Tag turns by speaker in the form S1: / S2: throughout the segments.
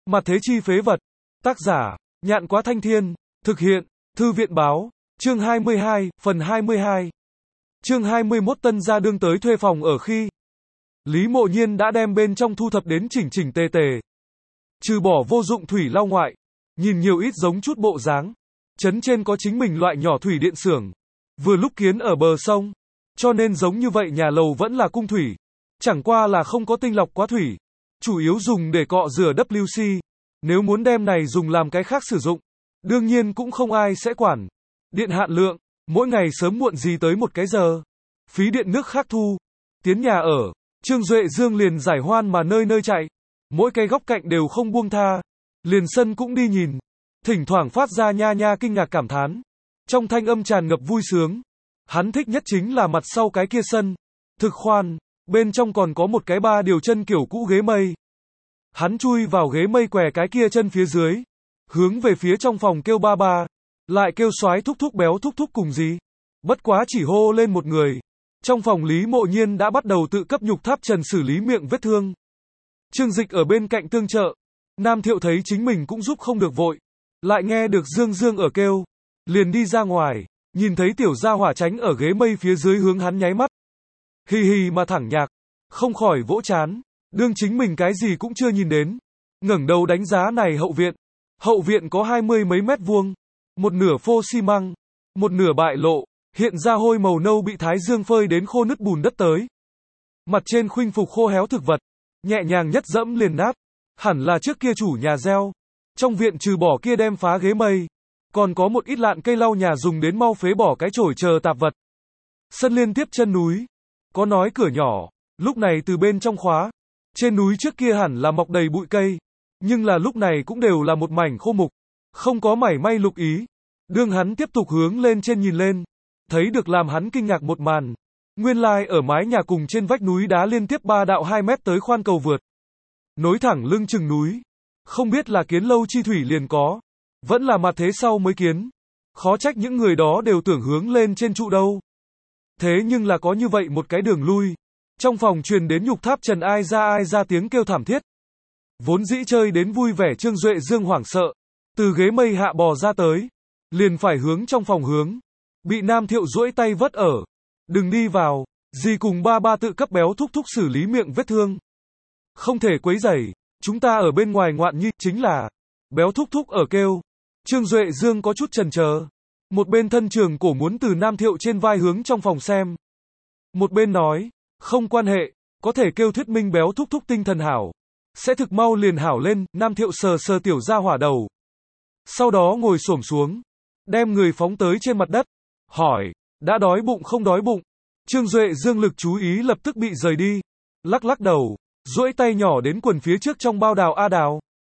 S1: Mặt thế chi phế vật. Tác giả, Nhạn Quá Thanh Thiên. Thực hiện, Thư viện báo. Chương 22, phần 22. Chương 21 Tân gia đương tới thuê phòng ở khi Lý Mộ Nhiên đã đem bên trong thu thập đến chỉnh chỉnh tề tề. Trừ bỏ vô dụng thủy lao ngoại, nhìn nhiều ít giống chút bộ dáng. Trấn trên có chính mình loại nhỏ thủy điện xưởng, vừa lúc kiến ở bờ sông, cho nên giống như vậy nhà lầu vẫn là cung thủy, chẳng qua là không có tinh lọc quá thủy, chủ yếu dùng để cọ rửa WC. Nếu muốn đem này dùng làm cái khác sử dụng, đương nhiên cũng không ai sẽ quản. Điện hạn lượng, mỗi ngày sớm muộn gì tới một cái giờ. Phí điện nước khác thu. Tiến nhà ở, Trương Duệ Dương liền giải hoan mà nơi nơi chạy. Mỗi cái góc cạnh đều không buông tha. Liền sân cũng đi nhìn. Thỉnh thoảng phát ra nha nha kinh ngạc cảm thán. Trong thanh âm tràn ngập vui sướng. Hắn thích nhất chính là mặt sau cái kia sân. Thực khoan, bên trong còn có một cái 3 điều chân kiểu cũ ghế mây. Hắn chui vào ghế mây què cái kia chân phía dưới. Hướng về phía trong phòng kêu ba ba. Lại kêu soái thúc thúc béo thúc thúc cùng gì. Bất quá chỉ hô lên một người. Trong phòng Lý Mộ Nhiên đã bắt đầu tự cấp nhục tháp trần xử lý miệng vết thương. Trương Dịch ở bên cạnh tương trợ. Nam Thiệu thấy chính mình cũng giúp không được vội. Lại nghe được Dương Dương ở kêu. Liền đi ra ngoài. Nhìn thấy tiểu gia hỏa tránh ở ghế mây phía dưới hướng hắn nháy mắt. Hì hì mà thẳng nhạc. Không khỏi vỗ chán. Đương chính mình cái gì cũng chưa nhìn đến. Ngẩng đầu đánh giá này hậu viện. Hậu viện có 20 mấy mét vuông. Một nửa phô xi măng. Một nửa bại lộ. Hiện ra hôi màu nâu bị thái dương phơi đến khô nứt bùn đất tới. Mặt trên khuynh phục khô héo thực vật. Nhẹ nhàng nhất dẫm liền nát. Hẳn là trước kia chủ nhà gieo. Trong viện trừ bỏ kia đem phá ghế mây. Còn có một ít lạn cây lau nhà dùng đến mau phế bỏ cái chổi chờ tạp vật. Sân liên tiếp chân núi. Có nói cửa nhỏ. Lúc này từ bên trong khóa. Trên núi trước kia hẳn là mọc đầy bụi cây. Nhưng là lúc này cũng đều là một mảnh khô mục. Không có mảy may lục ý. Đương hắn tiếp tục hướng lên trên nhìn lên. Thấy được làm hắn kinh ngạc một màn. Nguyên lai ở mái nhà cùng trên vách núi đá liên tiếp 3 đạo 2 mét tới khoan cầu vượt. Nối thẳng lưng chừng núi. Không biết là kiến lâu chi thủy liền có. Vẫn là mặt thế sau mới kiến. Khó trách những người đó đều tưởng hướng lên trên trụ đâu. Thế nhưng là có như vậy một cái đường lui. Trong phòng truyền đến nhục tháp trần ai ra tiếng kêu thảm thiết. Vốn dĩ chơi đến vui vẻ Trương Duệ Dương hoảng sợ. Từ ghế mây hạ bò ra tới. Liền phải hướng trong phòng hướng. Bị Nam Thiệu duỗi tay vất ở. Đừng đi vào. Dì cùng ba ba tự cấp béo thúc thúc xử lý miệng vết thương. Không thể quấy rầy. Chúng ta ở bên ngoài ngoạn nhi chính là. Béo thúc thúc ở kêu. Trương Duệ Dương có chút chần chờ. Một bên thân trường cổ muốn từ Nam Thiệu trên vai hướng trong phòng xem. Một bên nói. Không quan hệ. Có thể kêu thuyết minh béo thúc thúc tinh thần hảo. Sẽ thực mau liền hảo lên. Nam Thiệu sờ sờ tiểu ra hỏa đầu. Sau đó ngồi xổm xuống. Đem người phóng tới trên mặt đất. Hỏi. Đã đói bụng không đói bụng? Trương Duệ Dương lực chú ý lập tức bị rời đi. Lắc lắc đầu. Duỗi tay nhỏ đến quần phía trước trong bao đào a đào.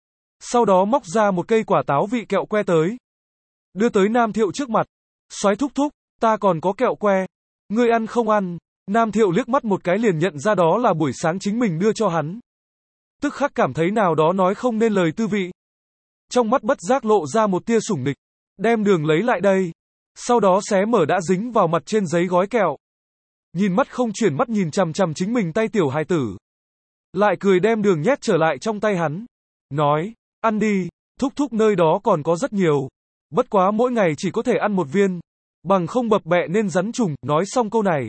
S1: Sau đó móc ra một cây quả táo vị kẹo que tới. Đưa tới Nam Thiệu trước mặt. Soái thúc thúc, ta còn có kẹo que. Ngươi ăn không ăn? Nam Thiệu liếc mắt một cái liền nhận ra đó là buổi sáng chính mình đưa cho hắn. Tức khắc cảm thấy nào đó nói không nên lời tư vị. Trong mắt bất giác lộ ra một tia sủng nịch. Đem đường lấy lại đây. Sau đó xé mở đã dính vào mặt trên giấy gói kẹo. Nhìn mắt không chuyển mắt nhìn chằm chằm chính mình tay tiểu hài tử. Lại cười đem đường nhét trở lại trong tay hắn. Nói, ăn đi, thúc thúc nơi đó còn có rất nhiều. Bất quá mỗi ngày chỉ có thể ăn một viên. Bằng không bập bẹ nên rắn trùng. Nói xong câu này.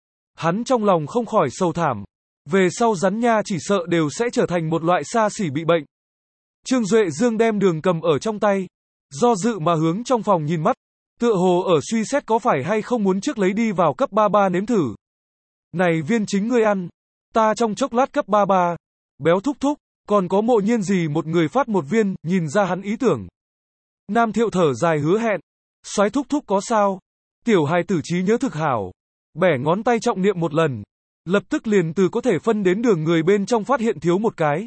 S1: Hắn trong lòng không khỏi sầu thảm. Về sau rắn nha chỉ sợ đều sẽ trở thành một loại xa xỉ bị bệnh. Trương Duệ Dương đem đường cầm ở trong tay. Do dự mà hướng trong phòng nhìn mắt. Tựa hồ ở suy xét có phải hay không muốn trước lấy đi vào cấp 33 nếm thử. Này viên chính ngươi ăn. Ta trong chốc lát cấp 33. Béo thúc thúc. Còn có Mộ Nhiên gì một người phát một viên. Nhìn ra hắn ý tưởng. Nam Thiệu thở dài hứa hẹn. Soái thúc thúc có sao? Tiểu hài tử trí nhớ thực hảo. Bẻ ngón tay trọng niệm một lần. Lập tức liền từ có thể phân đến đường người bên trong phát hiện thiếu một cái.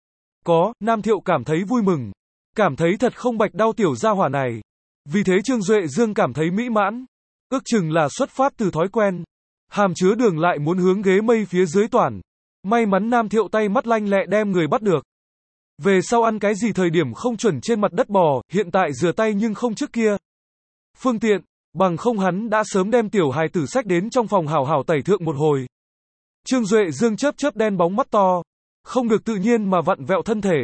S1: Có, Nam Thiệu cảm thấy vui mừng. Cảm thấy thật không bạch đau tiểu gia hỏa này. Vì thế Trương Duệ Dương cảm thấy mỹ mãn. Ước chừng là xuất phát từ thói quen. Hàm chứa đường lại muốn hướng ghế mây phía dưới toàn. May mắn Nam Thiệu tay mắt lanh lẹ đem người bắt được. Về sau ăn cái gì thời điểm không chuẩn trên mặt đất bò, hiện tại rửa tay nhưng không trước kia. Phương tiện, bằng không hắn đã sớm đem tiểu hài tử sách đến trong phòng hảo hảo tẩy thượng một hồi. Trương Duệ Dương chớp chớp đen bóng mắt to. Không được tự nhiên mà vặn vẹo thân thể.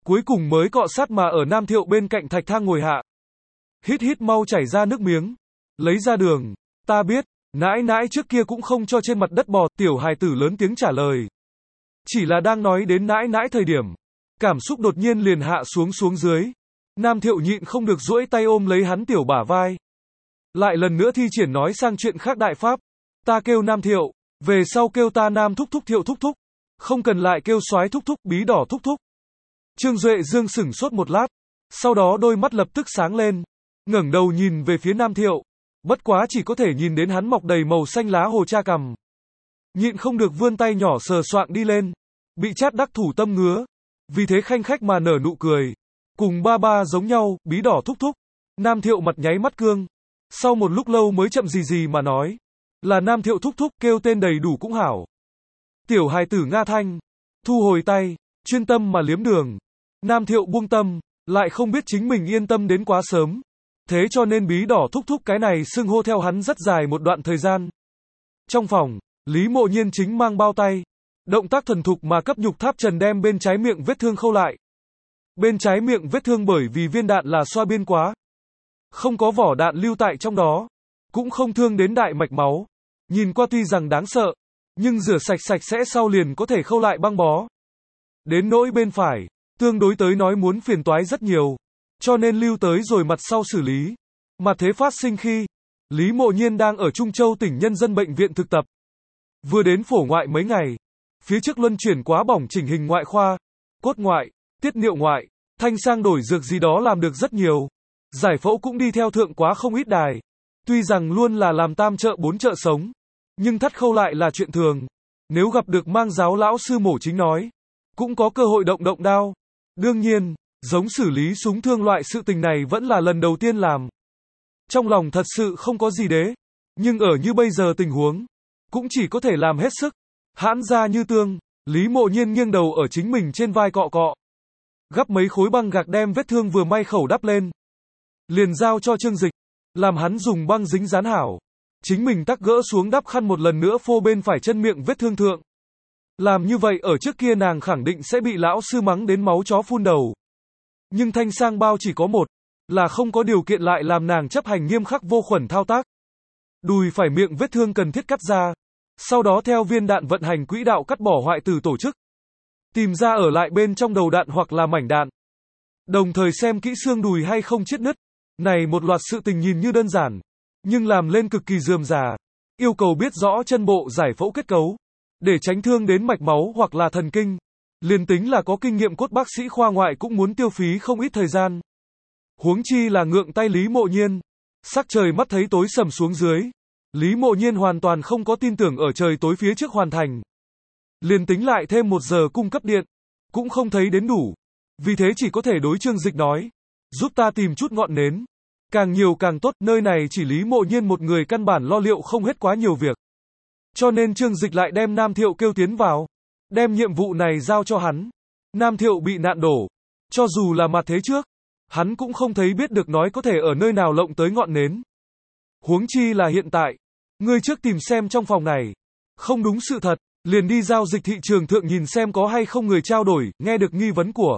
S1: Cuối cùng mới cọ sát mà ở Nam Thiệu bên cạnh thạch thang ngồi hạ. Hít hít mau chảy ra nước miếng. Lấy ra đường. Ta biết, nãi nãi trước kia cũng không cho trên mặt đất bò, tiểu hài tử lớn tiếng trả lời. Chỉ là đang nói đến nãi nãi thời điểm. Cảm xúc đột nhiên liền hạ xuống dưới. Nam Thiệu nhịn không được duỗi tay ôm lấy hắn tiểu bả vai. Lại lần nữa thi triển nói sang chuyện khác đại pháp. Ta kêu Nam Thiệu, về sau kêu ta Nam thúc thúc Thiệu thúc thúc. Không cần lại kêu soái thúc thúc, bí đỏ thúc thúc. Trương Duệ Dương sửng sốt một lát. Sau đó đôi mắt lập tức sáng lên. Ngẩng đầu nhìn về phía Nam Thiệu. Bất quá chỉ có thể nhìn đến hắn mọc đầy màu xanh lá hồ cha cằm. Nhịn không được vươn tay nhỏ sờ soạng đi lên. Bị chát đắc thủ tâm ngứa. Vì thế khanh khách mà nở nụ cười. Cùng ba ba giống nhau, bí đỏ thúc thúc. Nam Thiệu mặt nháy mắt cương. Sau một lúc lâu mới chậm gì mà nói. Là Nam Thiệu thúc thúc, kêu tên đầy đủ cũng hảo. Tiểu hài tử Nga thanh. Thu hồi tay, chuyên tâm mà liếm đường. Nam Thiệu buông tâm, lại không biết chính mình yên tâm đến quá sớm. Thế cho nên bí đỏ thúc thúc cái này xưng hô theo hắn rất dài một đoạn thời gian. Trong phòng, Lý Mộ Nhiên chính mang bao tay. Động tác thuần thục mà cấp Nhục Tháp Trần đem bên trái miệng vết thương khâu lại. Bên trái miệng vết thương bởi vì viên đạn là xoa biên quá. Không có vỏ đạn lưu tại trong đó. Cũng không thương đến đại mạch máu. Nhìn qua tuy rằng đáng sợ. Nhưng rửa sạch sẽ sau liền có thể khâu lại băng bó. Đến nỗi bên phải, tương đối tới nói muốn phiền toái rất nhiều. Cho nên lưu tới rồi mặt sau xử lý. Mà thế phát sinh khi, Lý Mộ Nhiên đang ở Trung Châu tỉnh Nhân dân Bệnh viện thực tập. Vừa đến phổ ngoại mấy ngày. Phía trước luân chuyển quá bỏng chỉnh hình ngoại khoa, cốt ngoại, tiết niệu ngoại, thanh sang đổi dược gì đó làm được rất nhiều. Giải phẫu cũng đi theo thượng quá không ít đài. Tuy rằng luôn là làm tam trợ bốn trợ sống. Nhưng thắt khâu lại là chuyện thường. Nếu gặp được mang giáo lão sư mổ chính nói. Cũng có cơ hội động đao. Đương nhiên, giống xử lý súng thương loại sự tình này vẫn là lần đầu tiên làm. Trong lòng thật sự không có gì đế. Nhưng ở như bây giờ tình huống. Cũng chỉ có thể làm hết sức. Hãn ra như tương. Lý Mộ Nhiên nghiêng đầu ở chính mình trên vai cọ cọ. Gắp mấy khối băng gạc đem vết thương vừa may khẩu đắp lên. Liền giao cho Trương Dịch. Làm hắn dùng băng dính dán hảo. Chính mình tắc gỡ xuống đắp khăn một lần nữa phô bên phải chân miệng vết thương thượng. Làm như vậy ở trước kia nàng khẳng định sẽ bị lão sư mắng đến máu chó phun đầu. Nhưng thanh sang bao chỉ có một. Là không có điều kiện lại làm nàng chấp hành nghiêm khắc vô khuẩn thao tác. Đùi phải miệng vết thương cần thiết cắt ra. Sau đó theo viên đạn vận hành quỹ đạo cắt bỏ hoại tử tổ chức. Tìm ra ở lại bên trong đầu đạn hoặc là mảnh đạn. Đồng thời xem kỹ xương đùi hay không chết nứt. Này một loạt sự tình nhìn như đơn giản. Nhưng làm lên cực kỳ rườm rà. Yêu cầu biết rõ chân bộ giải phẫu kết cấu. Để tránh thương đến mạch máu hoặc là thần kinh. Liền tính là có kinh nghiệm cốt bác sĩ khoa ngoại cũng muốn tiêu phí không ít thời gian. Huống chi là ngượng tay Lý Mộ Nhiên. Sắc trời mắt thấy tối sầm xuống dưới. Lý Mộ Nhiên hoàn toàn không có tin tưởng ở trời tối phía trước hoàn thành. Liền tính lại thêm 1 giờ cung cấp điện. Cũng không thấy đến đủ. Vì thế chỉ có thể đối Trương Dịch nói. Giúp ta tìm chút ngọn nến. Càng nhiều càng tốt, nơi này chỉ Lý Mộ Nhiên một người căn bản lo liệu không hết quá nhiều việc. Cho nên Trương Dịch lại đem Nam Thiệu kêu tiến vào. Đem nhiệm vụ này giao cho hắn. Nam Thiệu bị nạn đổ. Cho dù là mặt thế trước. Hắn cũng không thấy biết được nói có thể ở nơi nào lộng tới ngọn nến. Huống chi là hiện tại. Ngươi trước tìm xem trong phòng này. Không đúng sự thật. Liền đi giao dịch thị trường thượng nhìn xem có hay không người trao đổi. Nghe được nghi vấn của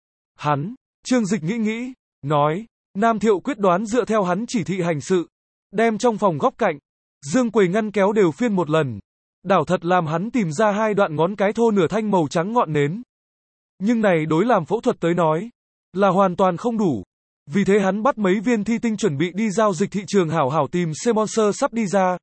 S1: hắn. Trương Dịch nghĩ. Nói. Nam Thiệu quyết đoán dựa theo hắn chỉ thị hành sự. Đem trong phòng góc cạnh. Dương quầy ngăn kéo đều phiên một lần. Đảo thật làm hắn tìm ra 2 đoạn ngón cái thô nửa thanh màu trắng ngọn nến. Nhưng này đối làm phẫu thuật tới nói. Là hoàn toàn không đủ. Vì thế hắn bắt mấy viên thi tinh chuẩn bị đi giao dịch thị trường hảo hảo tìm Semonser sắp đi ra.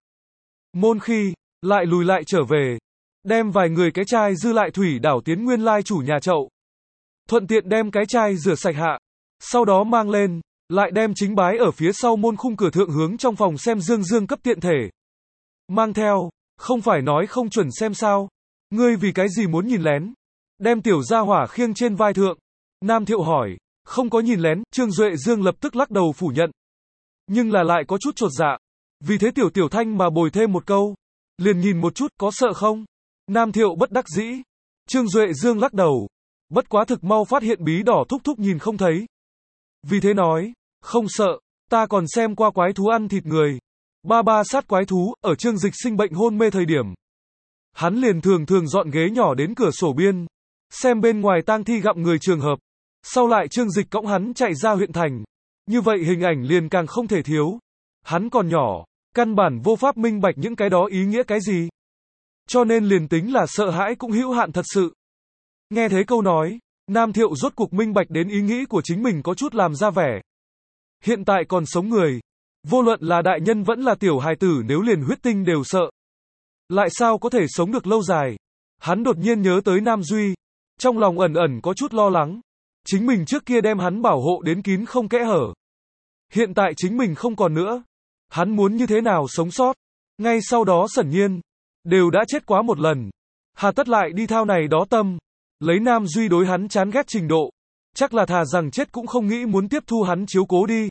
S1: Môn khi, lại lùi lại trở về. Đem vài người cái chai dư lại thủy đảo tiến nguyên lai chủ nhà chậu. Thuận tiện đem cái chai rửa sạch hạ. Sau đó mang lên. Lại đem chính bái ở phía sau môn khung cửa thượng hướng trong phòng xem dương cấp tiện thể. Mang theo, không phải nói không chuẩn xem sao. Ngươi vì cái gì muốn nhìn lén. Đem tiểu gia hỏa khiêng trên vai thượng. Nam Thiệu hỏi, không có nhìn lén, Trương Duệ Dương lập tức lắc đầu phủ nhận. Nhưng là lại có chút chột dạ. Vì thế tiểu thanh mà bồi thêm một câu. Liền nhìn một chút, có sợ không? Nam Thiệu bất đắc dĩ. Trương Duệ Dương lắc đầu. Bất quá thực mau phát hiện bí đỏ thúc thúc nhìn không thấy. Vì thế nói, không sợ, ta còn xem qua quái thú ăn thịt người. Ba sát quái thú, ở Trương Dịch sinh bệnh hôn mê thời điểm. Hắn liền thường dọn ghế nhỏ đến cửa sổ biên. Xem bên ngoài tang thi gặm người trường hợp. Sau lại Trương Dịch cõng hắn chạy ra huyện thành. Như vậy hình ảnh liền càng không thể thiếu. Hắn còn nhỏ, căn bản vô pháp minh bạch những cái đó ý nghĩa cái gì. Cho nên liền tính là sợ hãi cũng hữu hạn thật sự. Nghe thấy câu nói, Nam Thiệu rốt cuộc minh bạch đến ý nghĩ của chính mình có chút làm ra vẻ. Hiện tại còn sống người, vô luận là đại nhân vẫn là tiểu hài tử nếu liền huyết tinh đều sợ. Lại sao có thể sống được lâu dài? Hắn đột nhiên nhớ tới Nam Duy, trong lòng ẩn ẩn có chút lo lắng. Chính mình trước kia đem hắn bảo hộ đến kín không kẽ hở. Hiện tại chính mình không còn nữa. Hắn muốn như thế nào sống sót? Ngay sau đó Sẩn Nhiên, đều đã chết quá một lần. Hà tất lại đi thao này đó tâm. Lấy Nam Duy đối hắn chán ghét trình độ. Chắc là thà rằng chết cũng không nghĩ muốn tiếp thu hắn chiếu cố đi.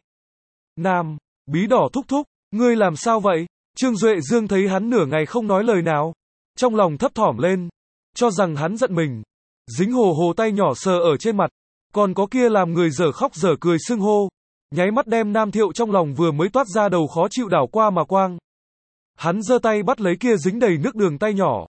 S1: Nam, Bí Đỏ thúc thúc, ngươi làm sao vậy? Trương Duệ Dương thấy hắn nửa ngày không nói lời nào. Trong lòng thấp thỏm lên. Cho rằng hắn giận mình. Dính hồ hồ tay nhỏ sờ ở trên mặt. Còn có kia làm người dở khóc dở cười xưng hô. Nháy mắt đem Nam Thiệu trong lòng vừa mới toát ra đầu khó chịu đảo qua mà quang. Hắn giơ tay bắt lấy kia dính đầy nước đường tay nhỏ.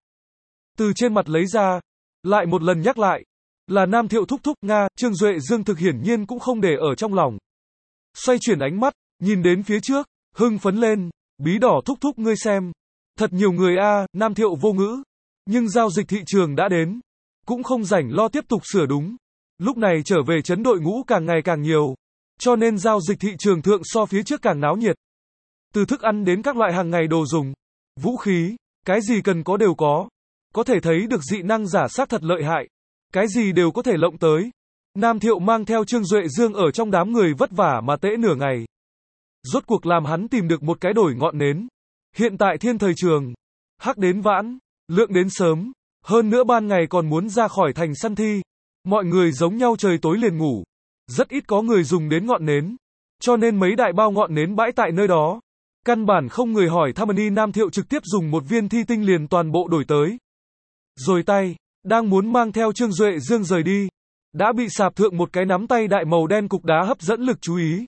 S1: Từ trên mặt lấy ra. Lại một lần nhắc lại. Là Nam Thiệu thúc thúc Nga, Trương Duệ Dương thực hiển nhiên cũng không để ở trong lòng. Xoay chuyển ánh mắt, nhìn đến phía trước, hưng phấn lên. Bí Đỏ thúc thúc ngươi xem. Thật nhiều người a. Nam Thiệu vô ngữ. Nhưng giao dịch thị trường đã đến. Cũng không rảnh lo tiếp tục sửa đúng. Lúc này trở về trấn đội ngũ càng ngày càng nhiều. Cho nên giao dịch thị trường thượng so phía trước càng náo nhiệt. Từ thức ăn đến các loại hàng ngày đồ dùng, vũ khí, cái gì cần có đều có. Có thể thấy được dị năng giả sát thật lợi hại. Cái gì đều có thể lộng tới. Nam Thiệu mang theo Trương Duệ Dương ở trong đám người vất vả mà tễ nửa ngày. Rốt cuộc làm hắn tìm được một cái đổi ngọn nến. Hiện tại thiên thời trường, hắc đến vãn, lượng đến sớm, hơn nữa ban ngày còn muốn ra khỏi thành săn thi. Mọi người giống nhau trời tối liền ngủ. Rất ít có người dùng đến ngọn nến. Cho nên mấy đại bao ngọn nến bãi tại nơi đó. Căn bản không người hỏi thăm đi. Nam Thiệu trực tiếp dùng một viên thi tinh liền toàn bộ đổi tới. Rồi tay, đang muốn mang theo Trương Duệ Dương rời đi. Đã bị sạp thượng một cái nắm tay đại màu đen cục đá hấp dẫn lực chú ý.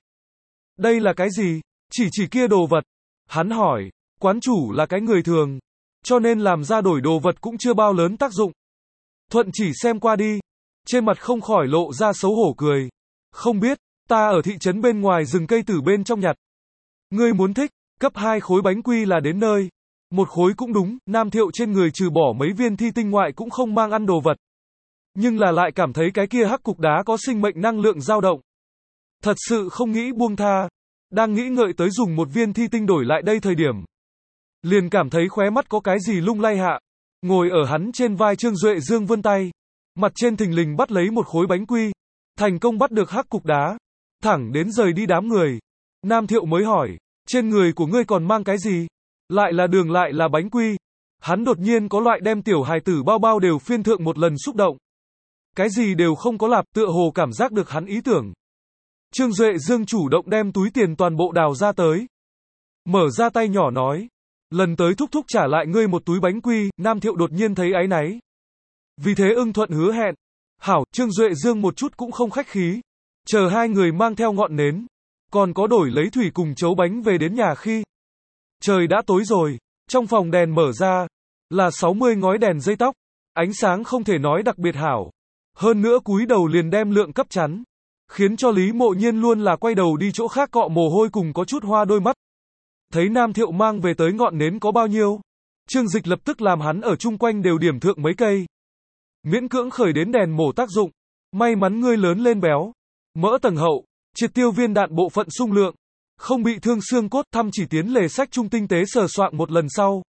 S1: Đây là cái gì? Chỉ kia đồ vật. Hắn hỏi, quán chủ là cái người thường. Cho nên làm ra đổi đồ vật cũng chưa bao lớn tác dụng. Thuận chỉ xem qua đi. Trên mặt không khỏi lộ ra xấu hổ cười. Không biết, ta ở thị trấn bên ngoài rừng cây tử bên trong nhặt. Ngươi muốn thích, cấp 2 khối bánh quy là đến nơi. Một khối cũng đúng, Nam Thiệu trên người trừ bỏ mấy viên thi tinh ngoại cũng không mang ăn đồ vật. Nhưng là lại cảm thấy cái kia hắc cục đá có sinh mệnh năng lượng dao động. Thật sự không nghĩ buông tha. Đang nghĩ ngợi tới dùng một viên thi tinh đổi lại đây thời điểm. Liền cảm thấy khóe mắt có cái gì lung lay hạ. Ngồi ở hắn trên vai Trương Duệ Dương vươn tay. Mặt trên thình lình bắt lấy một khối bánh quy. Thành công bắt được hắc cục đá. Thẳng đến rời đi đám người. Nam Thiệu mới hỏi, trên người của ngươi còn mang cái gì? Lại là đường lại là bánh quy. Hắn đột nhiên có loại đem tiểu hài tử bao bao đều phiên thượng một lần xúc động. Cái gì đều không có lạp, tựa hồ cảm giác được hắn ý tưởng. Trương Duệ Dương chủ động đem túi tiền toàn bộ đào ra tới. Mở ra tay nhỏ nói, lần tới thúc thúc trả lại ngươi một túi bánh quy. Nam Thiệu đột nhiên thấy áy náy. Vì thế ưng thuận hứa hẹn. Hảo, Trương Duệ Dương một chút cũng không khách khí. Chờ hai người mang theo ngọn nến. Còn có đổi lấy thủy cùng chấu bánh về đến nhà khi. Trời đã tối rồi. Trong phòng đèn mở ra. Là 60 ngói đèn dây tóc. Ánh sáng không thể nói đặc biệt hảo. Hơn nữa cúi đầu liền đem lượng cấp chắn. Khiến cho Lý Mộ Nhiên luôn là quay đầu đi chỗ khác cọ mồ hôi cùng có chút hoa đôi mắt. Thấy Nam Thiệu mang về tới ngọn nến có bao nhiêu. Trương Dịch lập tức làm hắn ở chung quanh đều điểm thượng mấy cây. Miễn cưỡng khởi đến đèn mổ tác dụng. May mắn ngươi lớn lên béo. Mỡ tầng hậu. Triệt tiêu viên đạn bộ phận sung lượng. Không bị thương xương cốt. Thăm chỉ tiến lề sách trung tinh tế sờ soạng một lần sau.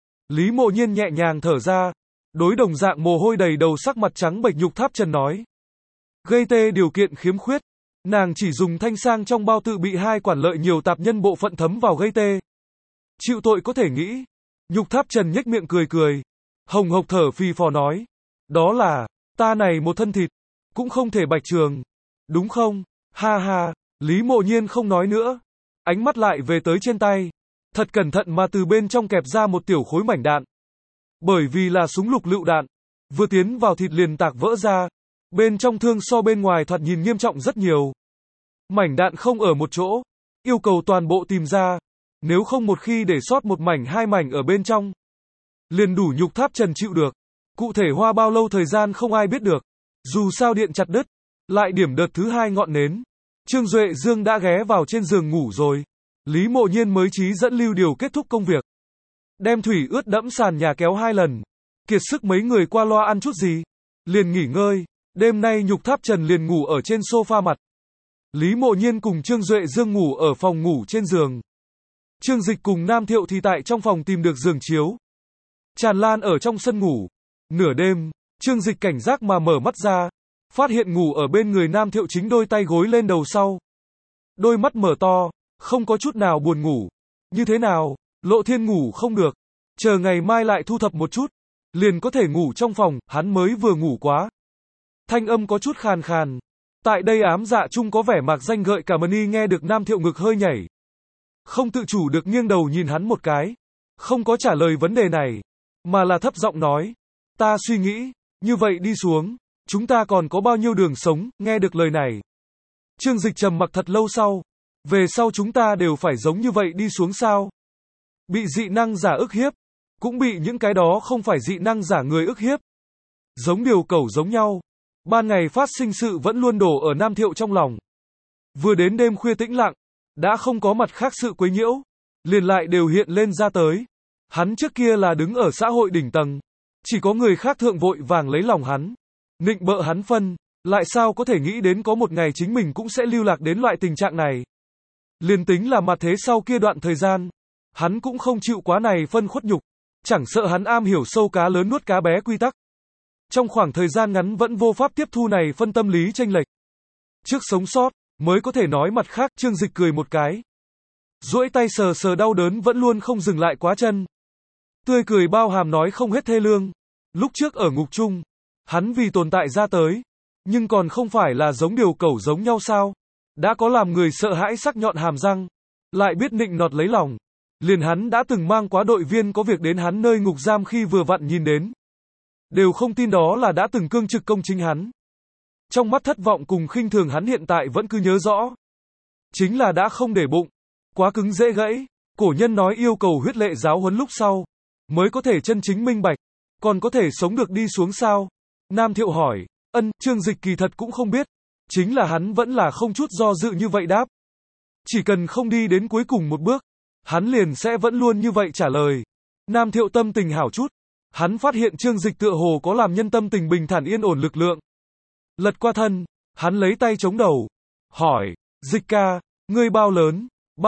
S1: Lý Mộ Nhiên nhẹ nhàng thở ra. Đối đồng dạng mồ hôi đầy đầu sắc mặt trắng bệch Nhục Tháp Trần nói. Gây tê điều kiện khiếm khuyết. Nàng chỉ dùng thanh sang trong bao tự bị hai quản lợi nhiều tạp nhân bộ phận thấm vào gây tê. Chịu tội có thể nghĩ. Nhục Tháp Trần nhếch miệng cười cười. Hồng hộc thở phì phò nói. Đó là, ta này một thân thịt. Cũng không thể bạch trường. Đúng không? Ha ha. Lý Mộ Nhiên không nói nữa. Ánh mắt lại về tới trên tay. Thật cẩn thận mà từ bên trong kẹp ra một tiểu khối mảnh đạn. Bởi vì là súng lục lựu đạn. Vừa tiến vào thịt liền tạc vỡ ra. Bên trong thương so bên ngoài thoạt nhìn nghiêm trọng rất nhiều. Mảnh đạn không ở một chỗ. Yêu cầu toàn bộ tìm ra. Nếu không một khi để sót một mảnh hai mảnh ở bên trong. Liền đủ Nhục Tháp Trần chịu được. Cụ thể hoa bao lâu thời gian không ai biết được. Dù sao điện chặt đứt. Lại điểm đợt thứ hai ngọn nến. Trương Duệ Dương đã ghé vào trên giường ngủ rồi. Lý Mộ Nhiên mới chí dẫn Lưu Điều kết thúc công việc. Đem thủy ướt đẫm sàn nhà kéo 2 lần. Kiệt sức mấy người qua loa ăn chút gì. Liền nghỉ ngơi. Đêm nay Nhục Tháp Trần liền ngủ ở trên sofa mặt. Lý Mộ Nhiên cùng Trương Duệ Dương ngủ ở phòng ngủ trên giường. Trương Dịch cùng Nam Thiệu thì tại trong phòng tìm được giường chiếu. Tràn Lan ở trong sân ngủ. Nửa đêm, Trương Dịch cảnh giác mà mở mắt ra. Phát hiện ngủ ở bên người Nam Thiệu chính đôi tay gối lên đầu sau. Đôi mắt mở to, không có chút nào buồn ngủ. Như thế nào, Lộ Thiên ngủ không được. Chờ ngày mai lại thu thập một chút. Liền có thể ngủ trong phòng, hắn mới vừa ngủ quá. Thanh âm có chút khàn khàn. Tại đây ám dạ chung có vẻ mạc danh gợi cả Mani nghe được Nam Thiệu ngực hơi nhảy. Không tự chủ được nghiêng đầu nhìn hắn một cái. Không có trả lời vấn đề này. Mà là thấp giọng nói. Ta suy nghĩ, như vậy đi xuống. Chúng ta còn có bao nhiêu đường sống, nghe được lời này. Trương Dịch trầm mặc thật lâu sau. Về sau chúng ta đều phải giống như vậy đi xuống sao? Bị dị năng giả ức hiếp. Cũng bị những cái đó không phải dị năng giả người ức hiếp. Giống điều cẩu giống nhau. Ban ngày phát sinh sự vẫn luôn đổ ở Nam Thiệu trong lòng. Vừa đến đêm khuya tĩnh lặng. Đã không có mặt khác sự quấy nhiễu. Liền lại đều hiện lên ra tới. Hắn trước kia là đứng ở xã hội đỉnh tầng. Chỉ có người khác thượng vội vàng lấy lòng hắn. Nịnh bợ hắn phân. Lại sao có thể nghĩ đến có một ngày chính mình cũng sẽ lưu lạc đến loại tình trạng này. Liền tính là mặt thế sau kia đoạn thời gian. Hắn cũng không chịu quá này phân khuất nhục. Chẳng sợ hắn am hiểu sâu cá lớn nuốt cá bé quy tắc. Trong khoảng thời gian ngắn vẫn vô pháp tiếp thu này phân tâm lý chênh lệch. Trước sống sót, mới có thể nói mặt khác. Trương Dịch cười một cái. Duỗi tay sờ sờ đau đớn vẫn luôn không dừng lại quá chân. Tươi cười bao hàm nói không hết thê lương. Lúc trước ở ngục chung, hắn vì tồn tại ra tới. Nhưng còn không phải là giống điều cẩu giống nhau sao? Đã có làm người sợ hãi sắc nhọn hàm răng. Lại biết nịnh nọt lấy lòng. Liền hắn đã từng mang quá đội viên có việc đến hắn nơi ngục giam khi vừa vặn nhìn đến. Đều không tin đó là đã từng cương trực công chính hắn. Trong mắt thất vọng cùng khinh thường hắn hiện tại vẫn cứ nhớ rõ. Chính là đã không để bụng. Quá cứng dễ gãy. Cổ nhân nói yêu cầu huyết lệ giáo huấn lúc sau. Mới có thể chân chính minh bạch. Còn có thể sống được đi xuống sao? Nam Thiệu hỏi. Trương Dịch kỳ thật cũng không biết. Chính là hắn vẫn là không chút do dự như vậy đáp. Chỉ cần không đi đến cuối cùng một bước. Hắn liền sẽ vẫn luôn như vậy trả lời. Nam Thiệu tâm tình hảo chút. Hắn phát hiện Trương Dịch tựa hồ có làm nhân tâm tình bình thản yên ổn lực lượng. Lật qua thân, hắn lấy tay chống đầu. Hỏi, Dịch ca, ngươi bao lớn?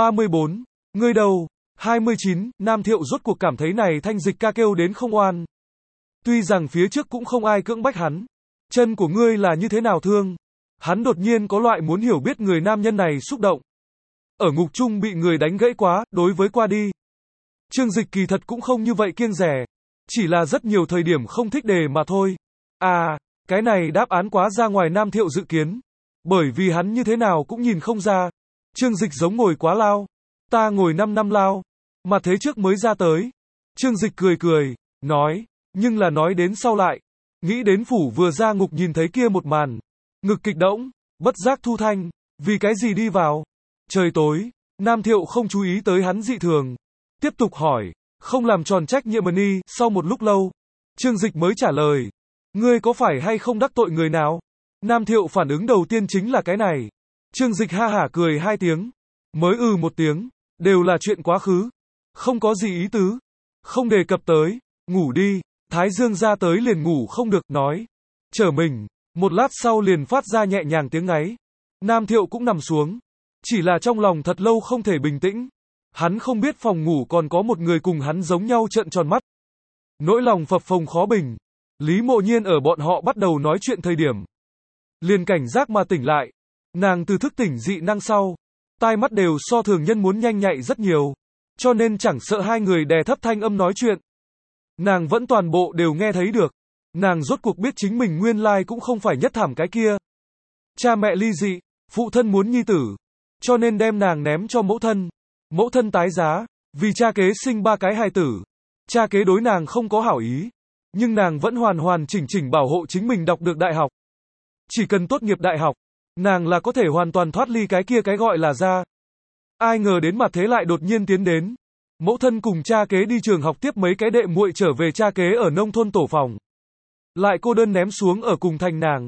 S1: 34. Ngươi đâu? 29. Nam Thiệu rốt cuộc cảm thấy này thanh Dịch ca kêu đến không oan. Tuy rằng phía trước cũng không ai cưỡng bách hắn. Chân của ngươi là như thế nào thương? Hắn đột nhiên có loại muốn hiểu biết người nam nhân này xúc động. Ở ngục chung bị người đánh gãy quá, đối với qua đi. Trương Dịch kỳ thật cũng không như vậy kiêng dè. Chỉ là rất nhiều thời điểm không thích đề mà thôi. À, cái này đáp án quá ra ngoài Nam Thiệu dự kiến. Bởi vì hắn như thế nào cũng nhìn không ra. Trương Dịch giống ngồi quá lao. Ta ngồi 5 năm lao. Mà thế trước mới ra tới. Trương Dịch cười cười, nói. Nhưng là nói đến sau lại. Nghĩ đến phủ vừa ra ngục nhìn thấy kia một màn. Ngực kịch động, bất giác thu thanh. Vì cái gì đi vào? Trời tối, Nam Thiệu không chú ý tới hắn dị thường. Tiếp tục hỏi. Không làm tròn trách nhiệm Mani. Sau một lúc lâu, Trương Dịch mới trả lời. Ngươi có phải hay không đắc tội người nào? Nam Thiệu phản ứng đầu tiên chính là cái này. Trương Dịch ha hả cười 2 tiếng. Mới một tiếng. Đều là chuyện quá khứ. Không có gì ý tứ. Không đề cập tới. Ngủ đi. Thái Dương ra tới liền ngủ không được, nói. Trở mình. Một lát sau liền phát ra nhẹ nhàng tiếng ngáy. Nam Thiệu cũng nằm xuống. Chỉ là trong lòng thật lâu không thể bình tĩnh. Hắn không biết phòng ngủ còn có một người cùng hắn giống nhau trợn tròn mắt. Nỗi lòng phập phồng khó bình. Lý Mộ Nhiên ở bọn họ bắt đầu nói chuyện thời điểm. Liền cảnh giác mà tỉnh lại. Nàng từ thức tỉnh dị năng sau. Tai mắt đều so thường nhân muốn nhanh nhạy rất nhiều. Cho nên chẳng sợ hai người đè thấp thanh âm nói chuyện. Nàng vẫn toàn bộ đều nghe thấy được. Nàng rốt cuộc biết chính mình nguyên lai cũng không phải nhất thảm cái kia. Cha mẹ ly dị, phụ thân muốn nhi tử. Cho nên đem nàng ném cho mẫu thân. Mẫu thân tái giá, vì cha kế sinh 3 cái hài tử. Cha kế đối nàng không có hảo ý. Nhưng nàng vẫn hoàn hoàn chỉnh chỉnh bảo hộ chính mình đọc được đại học. Chỉ cần tốt nghiệp đại học, nàng là có thể hoàn toàn thoát ly cái kia cái gọi là ra. Ai ngờ đến mặt thế lại đột nhiên tiến đến. Mẫu thân cùng cha kế đi trường học tiếp mấy cái đệ muội trở về cha kế ở nông thôn tổ phòng. Lại cô đơn ném xuống ở cùng thành nàng.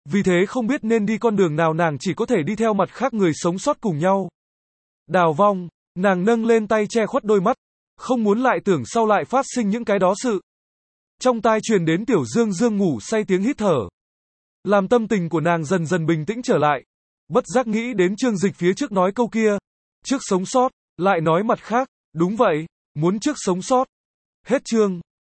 S1: Vì thế không biết nên đi con đường nào, nàng chỉ có thể đi theo mặt khác người sống sót cùng nhau. Đào vong, nàng nâng lên tay che khuất đôi mắt, không muốn lại tưởng sau lại phát sinh những cái đó sự. Trong tai truyền đến Tiểu Dương Dương ngủ say tiếng hít thở, làm tâm tình của nàng dần dần bình tĩnh trở lại. Bất giác nghĩ đến Trương Dịch phía trước nói câu kia, trước sống sót, lại nói mặt khác, đúng vậy, muốn trước sống sót. Hết chương.